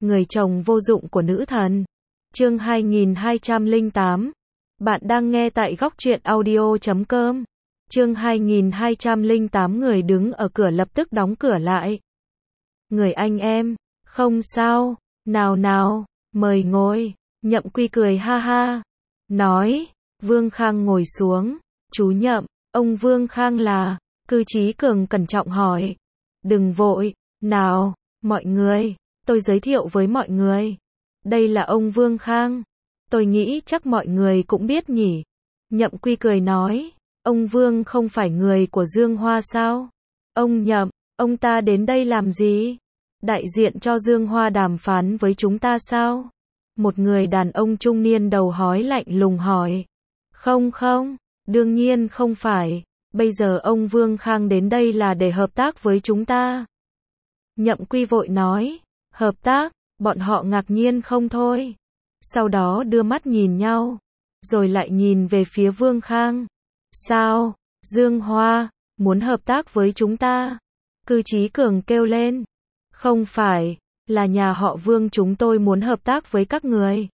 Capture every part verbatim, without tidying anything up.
người chồng vô dụng của nữ thần. Chương hai nghìn hai trăm lẻ tám. Bạn đang nghe tại góc truyện audio chấm com. Chương hai nghìn hai trăm lẻ tám. Người đứng ở cửa lập tức đóng cửa lại. Người anh em, không sao, nào nào, mời ngồi. Nhậm Quy cười ha ha, nói. Vương Khang ngồi xuống. Chú Nhậm, ông Vương Khang là? Cư Chí Cường cẩn trọng hỏi. Đừng vội, nào, mọi người, tôi giới thiệu với mọi người. Đây là ông Vương Khang. Tôi nghĩ chắc mọi người cũng biết nhỉ. Nhậm Quy cười nói. Ông Vương không phải người của Dương Hoa sao? Ông Nhậm, ông ta đến đây làm gì? Đại diện cho Dương Hoa đàm phán với chúng ta sao? Một người đàn ông trung niên đầu hói lạnh lùng hỏi. Không không, đương nhiên không phải. Bây giờ ông Vương Khang đến đây là để hợp tác với chúng ta. Nhậm Quy vội nói. Hợp tác? Bọn họ ngạc nhiên không thôi. Sau đó đưa mắt nhìn nhau. Rồi lại nhìn về phía Vương Khang. Sao? Dương Hoa muốn hợp tác với chúng ta? Cư Chí Cường kêu lên. Không phải, là nhà họ Vương chúng tôi muốn hợp tác với các người.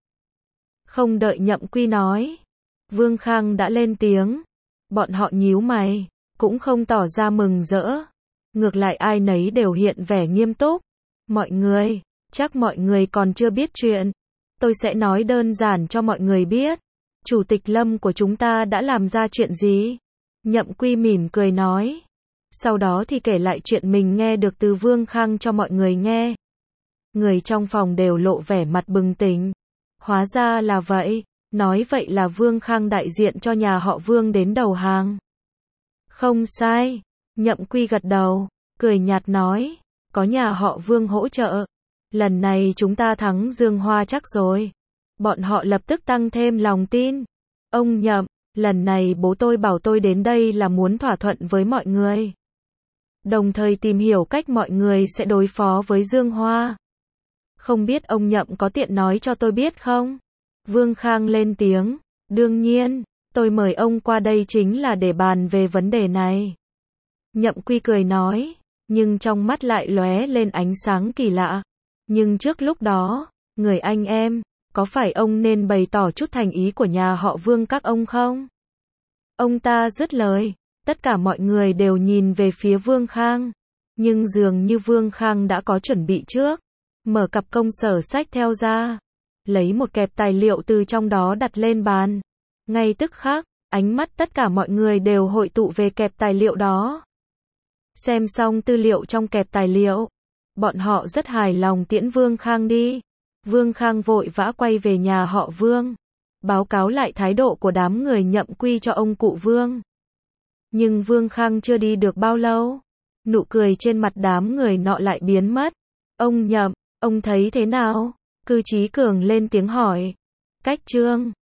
Không đợi Nhậm Quy nói, Vương Khang đã lên tiếng. Bọn họ nhíu mày, cũng không tỏ ra mừng rỡ. Ngược lại ai nấy đều hiện vẻ nghiêm túc. Mọi người, chắc mọi người còn chưa biết chuyện. Tôi sẽ nói đơn giản cho mọi người biết. Chủ tịch Lâm của chúng ta đã làm ra chuyện gì? Nhậm Quy mỉm cười nói. Sau đó thì kể lại chuyện mình nghe được từ Vương Khang cho mọi người nghe. Người trong phòng đều lộ vẻ mặt bừng tỉnh. Hóa ra là vậy. Nói vậy là Vương Khang đại diện cho nhà họ Vương đến đầu hàng. Không sai. Nhậm Quy gật đầu, cười nhạt nói. Có nhà họ Vương hỗ trợ. Lần này chúng ta thắng Dương Hoa chắc rồi. Bọn họ lập tức tăng thêm lòng tin. Ông Nhậm, lần này bố tôi bảo tôi đến đây là muốn thỏa thuận với mọi người. Đồng thời tìm hiểu cách mọi người sẽ đối phó với Dương Hoa. Không biết ông Nhậm có tiện nói cho tôi biết không? Vương Khang lên tiếng. Đương nhiên, tôi mời ông qua đây chính là để bàn về vấn đề này. Nhậm Quy cười nói, nhưng trong mắt lại lóe lên ánh sáng kỳ lạ. Nhưng trước lúc đó, người anh em, có phải ông nên bày tỏ chút thành ý của nhà họ Vương các ông không? Ông ta dứt lời, tất cả mọi người đều nhìn về phía Vương Khang. Nhưng dường như Vương Khang đã có chuẩn bị trước. Mở cặp công sở sách theo ra. Lấy một kẹp tài liệu từ trong đó đặt lên bàn. Ngay tức khắc, ánh mắt tất cả mọi người đều hội tụ về kẹp tài liệu đó. Xem xong tư liệu trong kẹp tài liệu. Bọn họ rất hài lòng tiễn Vương Khang đi. Vương Khang vội vã quay về nhà họ Vương. Báo cáo lại thái độ của đám người Nhậm Quy cho ông cụ Vương. Nhưng Vương Khang chưa đi được bao lâu. Nụ cười trên mặt đám người nọ lại biến mất. Ông Nhậm, ông thấy thế nào? Cư Chí Cường lên tiếng hỏi. Cách Trương,